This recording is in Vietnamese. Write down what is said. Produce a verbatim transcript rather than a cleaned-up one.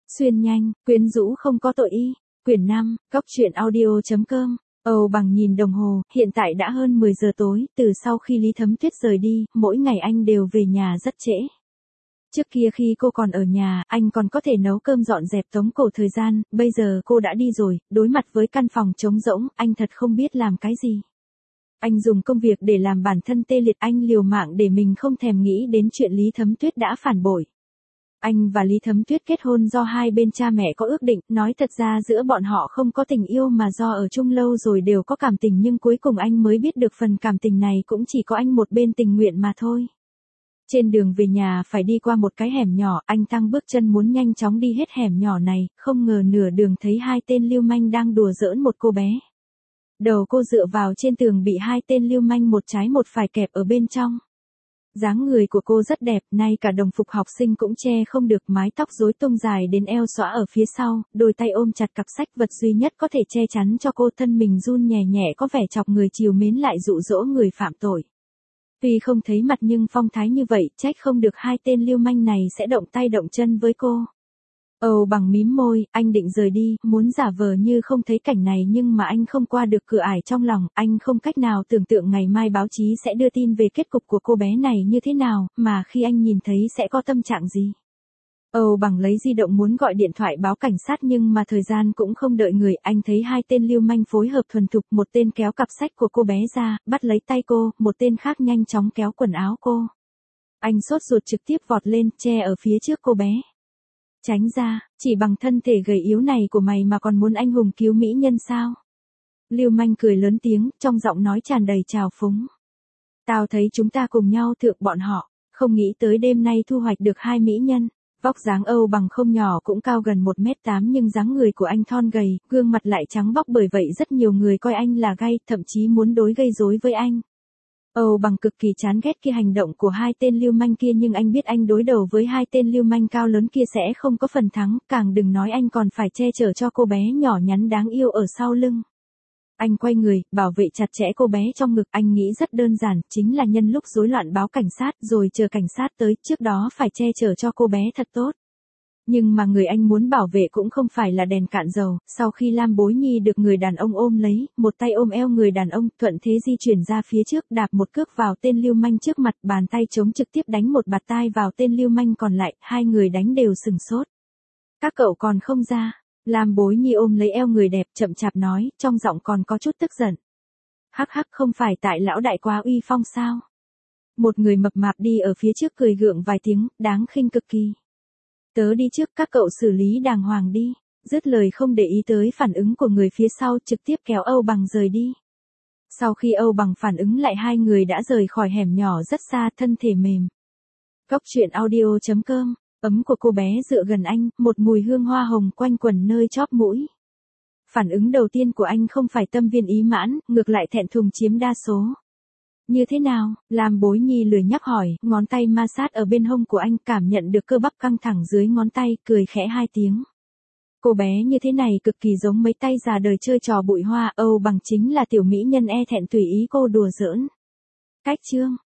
Xuyên nhanh, quyến rũ không có tội y. Quyển năm, Cốc truyện audio.com. Âu Bằng nhìn đồng hồ, hiện tại đã hơn mười giờ tối, từ sau khi Lý Thấm Tuyết rời đi, mỗi ngày anh đều về nhà rất trễ. Trước kia khi cô còn ở nhà, anh còn có thể nấu cơm dọn dẹp tống cổ thời gian, bây giờ cô đã đi rồi, đối mặt với căn phòng trống rỗng, anh thật không biết làm cái gì. Anh dùng công việc để làm bản thân tê liệt, anh liều mạng để mình không thèm nghĩ đến chuyện Lý Thấm Tuyết đã phản bội. Anh và Lý Thấm Tuyết kết hôn do hai bên cha mẹ có ước định, nói thật ra giữa bọn họ không có tình yêu mà do ở chung lâu rồi đều có cảm tình, nhưng cuối cùng anh mới biết được phần cảm tình này cũng chỉ có anh một bên tình nguyện mà thôi. Trên đường về nhà phải đi qua một cái hẻm nhỏ, anh tăng bước chân muốn nhanh chóng đi hết hẻm nhỏ này, không ngờ nửa đường thấy hai tên lưu manh đang đùa giỡn một cô bé. Đầu cô dựa vào trên tường bị hai tên lưu manh một trái một phải kẹp ở bên trong. Dáng người của cô rất đẹp, nay cả đồng phục học sinh cũng che không được, mái tóc rối tung dài đến eo xõa ở phía sau, đôi tay ôm chặt cặp sách, vật duy nhất có thể che chắn cho cô, thân mình run nhẹ nhẹ có vẻ chọc người trìu mến lại dụ dỗ người phạm tội. Tuy không thấy mặt nhưng phong thái như vậy, trách không được hai tên lưu manh này sẽ động tay động chân với cô. Âu Bằng mím môi, anh định rời đi, muốn giả vờ như không thấy cảnh này nhưng mà anh không qua được cửa ải trong lòng, anh không cách nào tưởng tượng ngày mai báo chí sẽ đưa tin về kết cục của cô bé này như thế nào, mà khi anh nhìn thấy sẽ có tâm trạng gì. Âu Bằng lấy di động muốn gọi điện thoại báo cảnh sát nhưng mà thời gian cũng không đợi người, anh thấy hai tên lưu manh phối hợp thuần thục, một tên kéo cặp sách của cô bé ra, bắt lấy tay cô, một tên khác nhanh chóng kéo quần áo cô. Anh sốt ruột trực tiếp vọt lên, che ở phía trước cô bé. Tránh ra, chỉ bằng thân thể gầy yếu này của mày mà còn muốn anh hùng cứu mỹ nhân sao? Lưu manh cười lớn tiếng, trong giọng nói tràn đầy trào phúng. Tao thấy chúng ta cùng nhau thượng bọn họ, không nghĩ tới đêm nay thu hoạch được hai mỹ nhân. Vóc dáng Âu Bằng không nhỏ, cũng cao gần một mét tám nhưng dáng người của anh thon gầy, gương mặt lại trắng bóc, bởi vậy rất nhiều người coi anh là gay, thậm chí muốn đối gây rối với anh. Âu Bằng cực kỳ chán ghét kia hành động của hai tên lưu manh kia, nhưng anh biết anh đối đầu với hai tên lưu manh cao lớn kia sẽ không có phần thắng, càng đừng nói anh còn phải che chở cho cô bé nhỏ nhắn đáng yêu ở sau lưng. Anh quay người, bảo vệ chặt chẽ cô bé trong ngực, anh nghĩ rất đơn giản, chính là nhân lúc rối loạn báo cảnh sát rồi chờ cảnh sát tới, trước đó phải che chở cho cô bé thật tốt. Nhưng mà người anh muốn bảo vệ cũng không phải là đèn cạn dầu, sau khi Lam Bối Nhi được người đàn ông ôm lấy, một tay ôm eo người đàn ông, thuận thế di chuyển ra phía trước, đạp một cước vào tên lưu manh trước mặt, bàn tay trống trực tiếp đánh một bạt tai vào tên lưu manh còn lại, hai người đánh đều sừng sốt. Các cậu còn không ra. Lam Bối Nhi ôm lấy eo người đẹp, chậm chạp nói, trong giọng còn có chút tức giận. Hắc hắc, không phải tại lão đại quá uy phong sao? Một người mập mạp đi ở phía trước cười gượng vài tiếng, đáng khinh cực kỳ. Tớ đi trước, các cậu xử lý đàng hoàng đi. Dứt lời không để ý tới phản ứng của người phía sau, trực tiếp kéo Âu Bằng rời đi. Sau khi Âu Bằng phản ứng lại, hai người đã rời khỏi hẻm nhỏ rất xa, thân thể mềm. Cốc truyện audio.com. Ấm của cô bé dựa gần anh, một mùi hương hoa hồng quanh quẩn nơi chóp mũi. Phản ứng đầu tiên của anh không phải tâm viên ý mãn, ngược lại thẹn thùng chiếm đa số. Như thế nào? Lam Bối Nhi lười nhắc hỏi, ngón tay ma sát ở bên hông của anh, cảm nhận được cơ bắp căng thẳng dưới ngón tay, cười khẽ hai tiếng. Cô bé như thế này cực kỳ giống mấy tay già đời chơi trò bụi hoa, Âu Bằng chính là tiểu mỹ nhân e thẹn tùy ý cô đùa giỡn. Cách chương.